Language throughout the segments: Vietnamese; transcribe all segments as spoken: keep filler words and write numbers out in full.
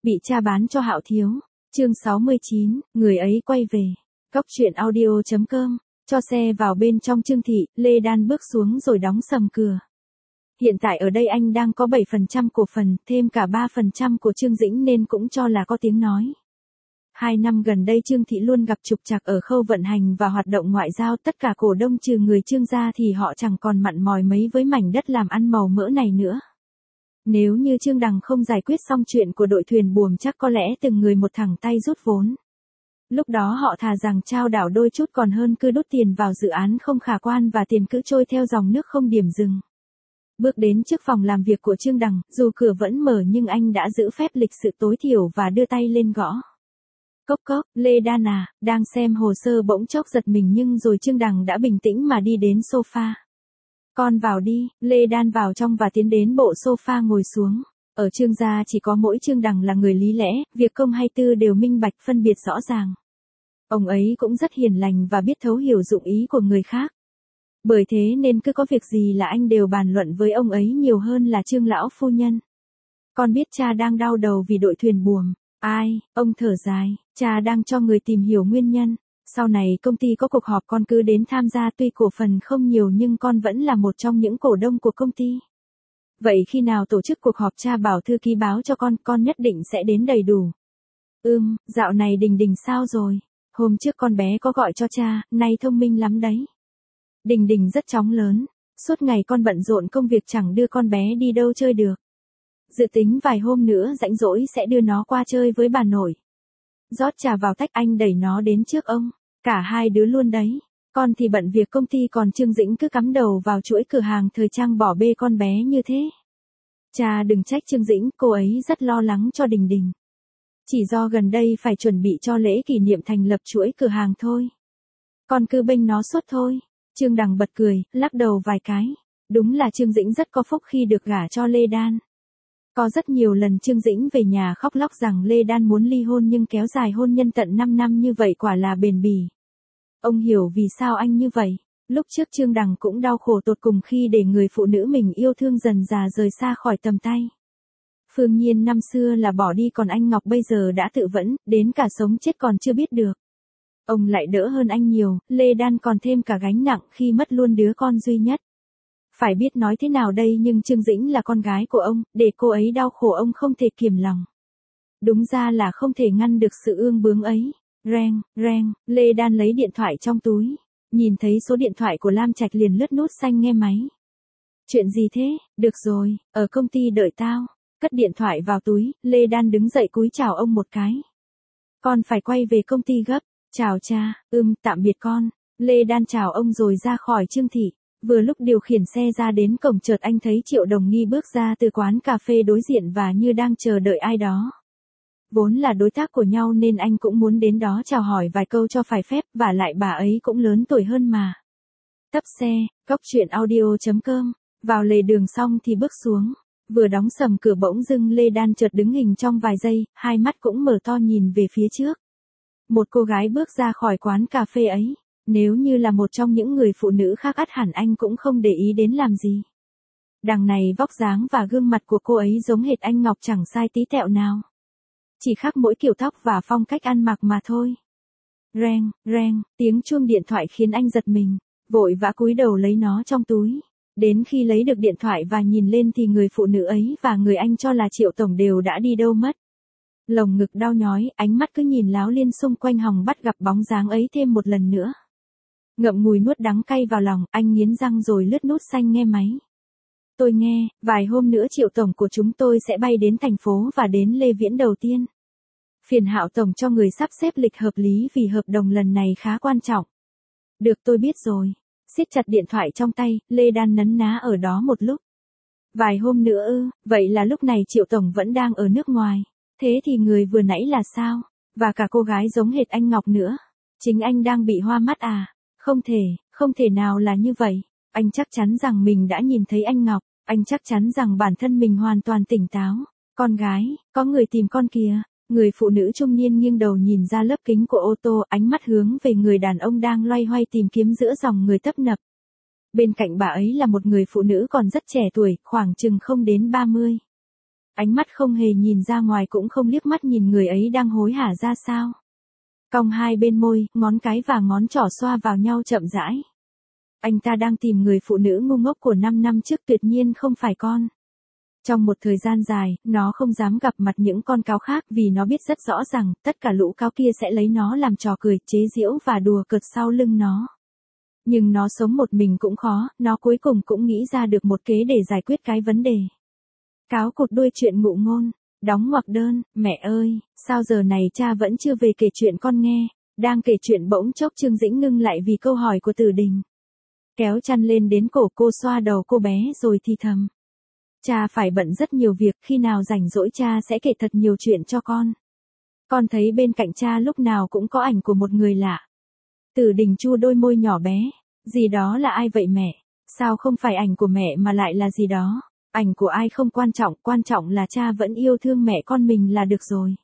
Bị cha bán cho Hạo Thiếu. Chương sáu mươi chín, người ấy quay về. Cóc truyện audio chấm com. Cho xe vào bên trong Trương thị, Lê Đan bước xuống rồi đóng sầm cửa. Hiện tại ở đây anh đang có bảy phần trăm cổ phần, thêm cả ba phần trăm của Trương Dĩnh nên cũng cho là có tiếng nói. Hai năm gần đây Trương thị luôn gặp trục trặc ở khâu vận hành và hoạt động ngoại giao, tất cả cổ đông trừ người Trương gia thì họ chẳng còn mặn mòi mấy với mảnh đất làm ăn màu mỡ này nữa. Nếu như Trương Đằng không giải quyết xong chuyện của đội thuyền buồm chắc có lẽ từng người một thẳng tay rút vốn. Lúc đó họ thà rằng trao đảo đôi chút còn hơn cứ đút tiền vào dự án không khả quan và tiền cứ trôi theo dòng nước không điểm dừng. Bước đến trước phòng làm việc của Trương Đằng, dù cửa vẫn mở nhưng anh đã giữ phép lịch sự tối thiểu và đưa tay lên gõ. Cốc cốc, Lê Đan à, đang xem hồ sơ bỗng chốc giật mình nhưng rồi Trương Đằng đã bình tĩnh mà đi đến sofa. Con vào đi, Lê Đan vào trong và tiến đến bộ sofa ngồi xuống. Ở Trương gia chỉ có mỗi Trương Đằng là người lý lẽ, việc công hay tư đều minh bạch phân biệt rõ ràng. Ông ấy cũng rất hiền lành và biết thấu hiểu dụng ý của người khác. Bởi thế nên cứ có việc gì là anh đều bàn luận với ông ấy nhiều hơn là Trương lão phu nhân. Con biết cha đang đau đầu vì đội thuyền buồm. Ai, ông thở dài, cha đang cho người tìm hiểu nguyên nhân. Sau này công ty có cuộc họp con cứ đến tham gia, tuy cổ phần không nhiều nhưng con vẫn là một trong những cổ đông của công ty. Vậy khi nào tổ chức cuộc họp cha bảo thư ký báo cho con, con nhất định sẽ đến đầy đủ. Ừm, dạo này Đình Đình sao rồi? Hôm trước con bé có gọi cho cha, nay thông minh lắm đấy. Đình Đình rất chóng lớn, suốt ngày con bận rộn công việc chẳng đưa con bé đi đâu chơi được. Dự tính vài hôm nữa rảnh rỗi sẽ đưa nó qua chơi với bà nội. Rót trà vào tách anh đẩy nó đến trước ông, cả hai đứa luôn đấy. Con thì bận việc công ty còn Trương Dĩnh cứ cắm đầu vào chuỗi cửa hàng thời trang bỏ bê con bé như thế. Cha đừng trách Trương Dĩnh, cô ấy rất lo lắng cho Đình Đình. Chỉ do gần đây phải chuẩn bị cho lễ kỷ niệm thành lập chuỗi cửa hàng thôi. Con cứ bênh nó suốt thôi. Trương Đằng bật cười, lắc đầu vài cái. Đúng là Trương Dĩnh rất có phúc khi được gả cho Lê Đan. Có rất nhiều lần Trương Dĩnh về nhà khóc lóc rằng Lê Đan muốn ly hôn nhưng kéo dài hôn nhân tận năm năm như vậy quả là bền bỉ. Ông hiểu vì sao anh như vậy. Lúc trước Trương Đằng cũng đau khổ tột cùng khi để người phụ nữ mình yêu thương dần dà rời xa khỏi tầm tay. Phương Nhiên năm xưa là bỏ đi còn anh Ngọc bây giờ đã tự vẫn, đến cả sống chết còn chưa biết được. Ông lại đỡ hơn anh nhiều, Lê Đan còn thêm cả gánh nặng khi mất luôn đứa con duy nhất. Phải biết nói thế nào đây nhưng Trương Dĩnh là con gái của ông, để cô ấy đau khổ ông không thể kiềm lòng. Đúng ra là không thể ngăn được sự ương bướng ấy. Reng, reng, Lê Đan lấy điện thoại trong túi. Nhìn thấy số điện thoại của Lam Trạch liền lướt nút xanh nghe máy. Chuyện gì thế, được rồi, ở công ty đợi tao. Cất điện thoại vào túi, Lê Đan đứng dậy cúi chào ông một cái. Con phải quay về công ty gấp. Chào cha, ừm, tạm biệt con. Lê Đan chào ông rồi ra khỏi Trương thị. Vừa lúc điều khiển xe ra đến cổng chợt anh thấy Triệu Đồng Nghi bước ra từ quán cà phê đối diện và như đang chờ đợi ai đó. Vốn là đối tác của nhau nên anh cũng muốn đến đó chào hỏi vài câu cho phải phép, và lại bà ấy cũng lớn tuổi hơn mà. Tấp xe, cóc truyện audio chấm com, vào lề đường xong thì bước xuống. Vừa đóng sầm cửa bỗng dưng Lê Đan chợt đứng hình trong vài giây, hai mắt cũng mở to nhìn về phía trước. Một cô gái bước ra khỏi quán cà phê ấy. Nếu như là một trong những người phụ nữ khác ắt hẳn anh cũng không để ý đến làm gì. Đằng này vóc dáng và gương mặt của cô ấy giống hệt anh Ngọc chẳng sai tí tẹo nào. Chỉ khác mỗi kiểu tóc và phong cách ăn mặc mà thôi. Reng, reng, tiếng chuông điện thoại khiến anh giật mình, vội vã cúi đầu lấy nó trong túi. Đến khi lấy được điện thoại và nhìn lên thì người phụ nữ ấy và người anh cho là Triệu Tổng đều đã đi đâu mất. Lồng ngực đau nhói, ánh mắt cứ nhìn láo liên xung quanh hòng bắt gặp bóng dáng ấy thêm một lần nữa. Ngậm ngùi nuốt đắng cay vào lòng, anh nghiến răng rồi lướt nút xanh nghe máy. Tôi nghe, vài hôm nữa Triệu Tổng của chúng tôi sẽ bay đến thành phố và đến Lê Viễn đầu tiên. Phiền Hạo Tổng cho người sắp xếp lịch hợp lý vì hợp đồng lần này khá quan trọng. Được, tôi biết rồi. Siết chặt điện thoại trong tay, Lê Đan nấn ná ở đó một lúc. Vài hôm nữa ư, vậy là lúc này Triệu Tổng vẫn đang ở nước ngoài. Thế thì người vừa nãy là sao? Và cả cô gái giống hệt anh Ngọc nữa. Chính anh đang bị hoa mắt à? Không thể, không thể nào là như vậy. Anh chắc chắn rằng mình đã nhìn thấy anh Ngọc. Anh chắc chắn rằng bản thân mình hoàn toàn tỉnh táo. Con gái, có người tìm con kìa. Người phụ nữ trung niên nghiêng đầu nhìn ra lớp kính của ô tô, ánh mắt hướng về người đàn ông đang loay hoay tìm kiếm giữa dòng người tấp nập. Bên cạnh bà ấy là một người phụ nữ còn rất trẻ tuổi, khoảng chừng không đến ba mươi. Ánh mắt không hề nhìn ra ngoài cũng không liếc mắt nhìn người ấy đang hối hả ra sao. Cong hai bên môi, ngón cái và ngón trỏ xoa vào nhau chậm rãi. Anh ta đang tìm người phụ nữ ngu ngốc của năm năm trước, tuyệt nhiên không phải con. Trong một thời gian dài, nó không dám gặp mặt những con cáo khác vì nó biết rất rõ rằng tất cả lũ cáo kia sẽ lấy nó làm trò cười, chế giễu và đùa cợt sau lưng nó. Nhưng nó sống một mình cũng khó, nó cuối cùng cũng nghĩ ra được một kế để giải quyết cái vấn đề. Cáo cụt đuôi chuyện ngụ ngôn, đóng ngoặc đơn, mẹ ơi, sao giờ này cha vẫn chưa về kể chuyện con nghe. Đang kể chuyện bỗng chốc Trương Dĩnh ngưng lại vì câu hỏi của Tử Đình. Kéo chăn lên đến cổ cô, xoa đầu cô bé rồi thì thầm. Cha phải bận rất nhiều việc, khi nào rảnh rỗi cha sẽ kể thật nhiều chuyện cho con. Con thấy bên cạnh cha lúc nào cũng có ảnh của một người lạ. Tử Đình chu đôi môi nhỏ bé. Gì đó là ai vậy mẹ? Sao không phải ảnh của mẹ mà lại là gì đó? Ảnh của ai không quan trọng, quan trọng là cha vẫn yêu thương mẹ con mình là được rồi.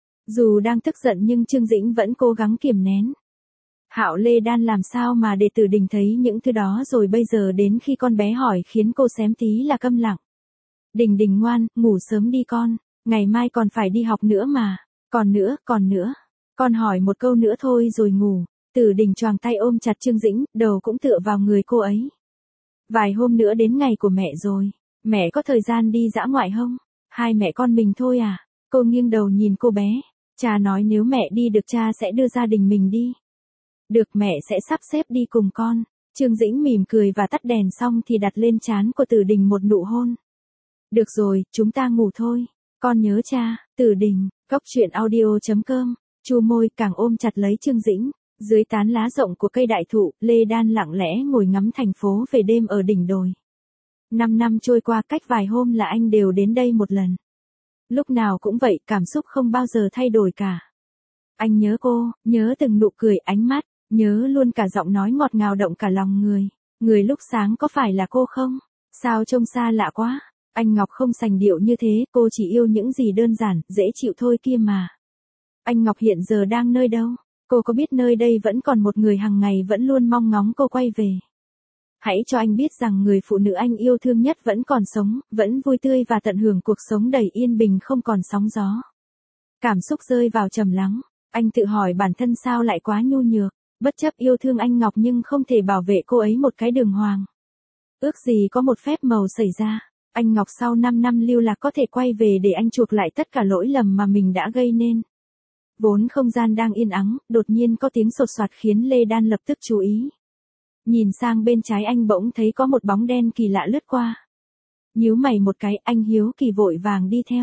Dù đang tức giận nhưng Trương Dĩnh vẫn cố gắng kiềm nén. Hạo Lê Đan làm sao mà để Tử Đình thấy những thứ đó rồi bây giờ đến khi con bé hỏi khiến cô xém tí là câm lặng. Đình Đình ngoan, ngủ sớm đi con, ngày mai còn phải đi học nữa mà. Còn nữa, còn nữa. Con hỏi một câu nữa thôi rồi ngủ. Tử Đình choàng tay ôm chặt Trương Dĩnh, đầu cũng tựa vào người cô ấy. Vài hôm nữa đến ngày của mẹ rồi. Mẹ có thời gian đi dã ngoại không? Hai mẹ con mình thôi à? Cô nghiêng đầu nhìn cô bé. Cha nói nếu mẹ đi được cha sẽ đưa gia đình mình đi. Được, mẹ sẽ sắp xếp đi cùng con. Trương Dĩnh mỉm cười và tắt đèn xong thì đặt lên trán của Tử Đình một nụ hôn. Được rồi, chúng ta ngủ thôi. Con nhớ cha. Tử Đình, cốc truyện audio chấm com. Chu môi càng ôm chặt lấy Trương Dĩnh. Dưới tán lá rộng của cây đại thụ, Lê Đan lặng lẽ ngồi ngắm thành phố về đêm ở đỉnh đồi. Năm năm trôi qua, cách vài hôm là anh đều đến đây một lần. Lúc nào cũng vậy, cảm xúc không bao giờ thay đổi cả. Anh nhớ cô, nhớ từng nụ cười, ánh mắt, nhớ luôn cả giọng nói ngọt ngào động cả lòng người. Người lúc sáng có phải là cô không? Sao trông xa lạ quá? Anh Ngọc không sành điệu như thế, cô chỉ yêu những gì đơn giản, dễ chịu thôi kia mà. Anh Ngọc hiện giờ đang nơi đâu? Cô có biết nơi đây vẫn còn một người hàng ngày vẫn luôn mong ngóng cô quay về? Hãy cho anh biết rằng người phụ nữ anh yêu thương nhất vẫn còn sống, vẫn vui tươi và tận hưởng cuộc sống đầy yên bình không còn sóng gió. Cảm xúc rơi vào trầm lắng, anh tự hỏi bản thân sao lại quá nhu nhược, bất chấp yêu thương anh Ngọc nhưng không thể bảo vệ cô ấy một cái đường hoàng. Ước gì có một phép màu xảy ra, anh Ngọc sau năm năm lưu lạc có thể quay về để anh chuộc lại tất cả lỗi lầm mà mình đã gây nên. Vốn không gian đang yên ắng, đột nhiên có tiếng sột soạt khiến Lê Đan lập tức chú ý. Nhìn sang bên trái anh bỗng thấy có một bóng đen kỳ lạ lướt qua. Nhíu mày một cái, anh hiếu kỳ vội vàng đi theo.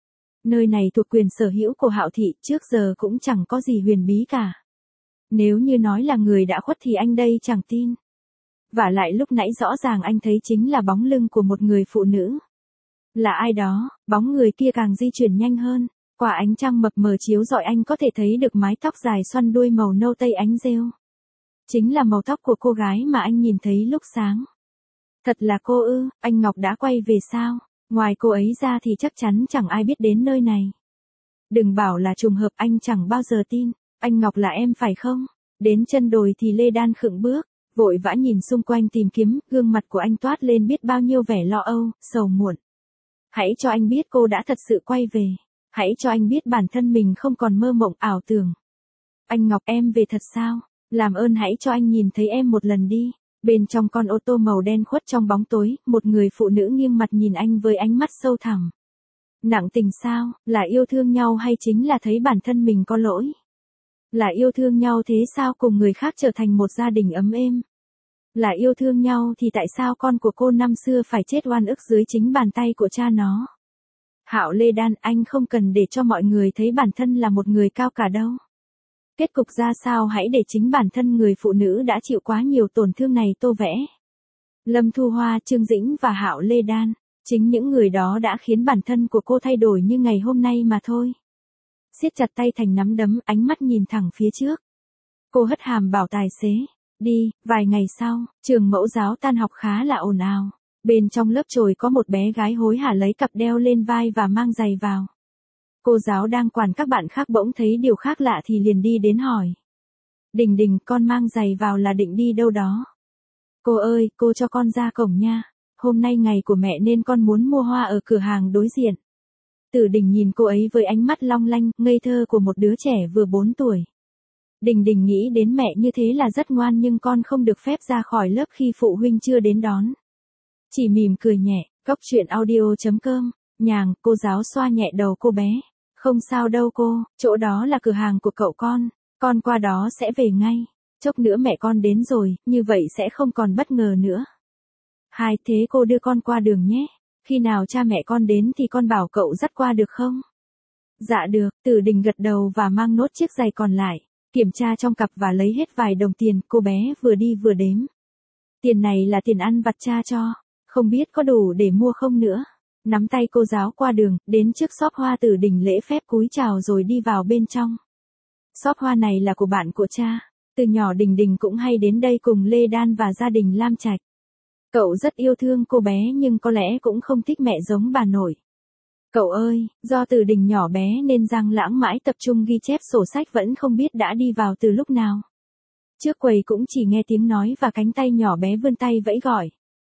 Nơi này thuộc quyền sở hữu của Hạo thị, trước giờ cũng chẳng có gì huyền bí cả. Nếu như nói là người đã khuất thì anh đây chẳng tin. Vả lại lúc nãy rõ ràng anh thấy chính là bóng lưng của một người phụ nữ. Là ai đó, bóng người kia càng di chuyển nhanh hơn. Qua ánh trăng mập mờ chiếu rọi anh có thể thấy được mái tóc dài xoăn đuôi màu nâu tây ánh rêu. Chính là màu tóc của cô gái mà anh nhìn thấy lúc sáng. Thật là cô ư, anh Ngọc đã quay về sao? Ngoài cô ấy ra thì chắc chắn chẳng ai biết đến nơi này. Đừng bảo là trùng hợp, anh chẳng bao giờ tin. Anh Ngọc là em phải không? Đến chân đồi thì Lê Đan khựng bước, vội vã nhìn xung quanh tìm kiếm, gương mặt của anh toát lên biết bao nhiêu vẻ lo âu, sầu muộn. Hãy cho anh biết cô đã thật sự quay về. Hãy cho anh biết bản thân mình không còn mơ mộng ảo tưởng. Anh Ngọc, em về thật sao? Làm ơn hãy cho anh nhìn thấy em một lần đi. Bên trong con ô tô màu đen khuất trong bóng tối, một người phụ nữ nghiêng mặt nhìn anh với ánh mắt sâu thẳm. Nặng tình sao, là yêu thương nhau hay chính là thấy bản thân mình có lỗi? Là yêu thương nhau thế sao cùng người khác trở thành một gia đình ấm êm? Là yêu thương nhau thì tại sao con của cô năm xưa phải chết oan ức dưới chính bàn tay của cha nó? Hạo Lê Đan, anh không cần để cho mọi người thấy bản thân là một người cao cả đâu. Kết cục ra sao hãy để chính bản thân người phụ nữ đã chịu quá nhiều tổn thương này tô vẽ. Lâm Thu Hoa, Trương Dĩnh và Hạo Lê Đan, chính những người đó đã khiến bản thân của cô thay đổi như ngày hôm nay mà thôi. Siết chặt tay thành nắm đấm, ánh mắt nhìn thẳng phía trước. Cô hất hàm bảo tài xế, đi. Vài ngày sau, trường mẫu giáo tan học khá là ồn ào. Bên trong lớp trồi có một bé gái hối hả lấy cặp đeo lên vai và mang giày vào. Cô giáo đang quản các bạn khác bỗng thấy điều khác lạ thì liền đi đến hỏi. Đình Đình, con mang giày vào là định đi đâu đó? Cô ơi, cô cho con ra cổng nha. Hôm nay ngày của mẹ nên con muốn mua hoa ở cửa hàng đối diện. Tử Đình nhìn cô ấy với ánh mắt long lanh, ngây thơ của một đứa trẻ vừa bốn tuổi. Đình Đình nghĩ đến mẹ như thế là rất ngoan nhưng con không được phép ra khỏi lớp khi phụ huynh chưa đến đón. Chỉ mỉm cười nhẹ, Cóc truyện audio chấm com, nhàng, cô giáo xoa nhẹ đầu cô bé. Không sao đâu cô, chỗ đó là cửa hàng của cậu con, con qua đó sẽ về ngay. Chốc nữa mẹ con đến rồi, như vậy sẽ không còn bất ngờ nữa. Hai, thế cô đưa con qua đường nhé. Khi nào cha mẹ con đến thì con bảo cậu dắt qua được không? Dạ được, Tử Đình gật đầu và mang nốt chiếc giày còn lại. Kiểm tra trong cặp và lấy hết vài đồng tiền, cô bé vừa đi vừa đếm. Tiền này là tiền ăn vặt cha cho, không biết có đủ để mua không nữa. Nắm tay cô giáo qua đường, đến trước shop hoa Tử Đình lễ phép cúi chào rồi đi vào bên trong. Shop hoa này là của bạn của cha, từ nhỏ Đình Đình cũng hay đến đây cùng Lê Đan và gia đình Lam Trạch. Cậu rất yêu thương cô bé nhưng có lẽ cũng không thích mẹ giống bà nội. Cậu ơi, do Tử Đình nhỏ bé nên Giang Lãng mãi tập trung ghi chép sổ sách vẫn không biết đã đi vào từ lúc nào. Trước quầy cũng chỉ nghe tiếng nói và cánh tay nhỏ bé vươn tay vẫy gọi.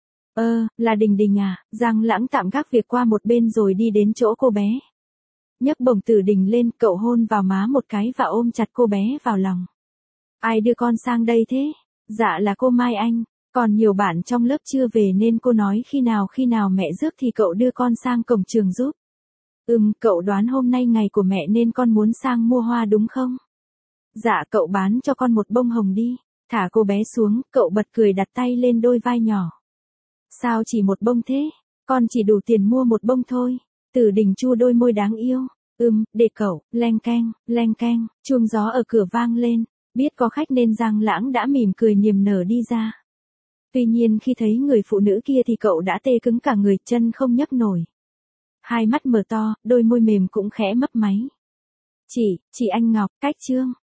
Ơ, là Đình Đình à, Giang Lãng tạm gác việc qua một bên rồi đi đến chỗ cô bé. Nhấc bổng Tử Đình lên, cậu hôn vào má một cái và ôm chặt cô bé vào lòng. Ai đưa con sang đây thế? Dạ là cô Mai Anh, còn nhiều bạn trong lớp chưa về nên cô nói khi nào khi nào mẹ rước thì cậu đưa con sang cổng trường giúp. Ừm, cậu đoán hôm nay ngày của mẹ nên con muốn sang mua hoa đúng không? Dạ cậu bán cho con một bông hồng đi. Thả cô bé xuống, cậu bật cười đặt tay lên đôi vai nhỏ. Sao chỉ một bông thế? Con chỉ đủ tiền mua một bông thôi. Tử Đình chu đôi môi đáng yêu. Ừm, để cậu, leng keng, leng keng, chuông gió ở cửa vang lên. Biết có khách nên Giang Lãng đã mỉm cười niềm nở đi ra. Tuy nhiên khi thấy người phụ nữ kia thì cậu đã tê cứng cả người, chân không nhấc nổi. Hai mắt mở to, đôi môi mềm cũng khẽ mấp máy. Chị, chị Anh Ngọc, cách Trương.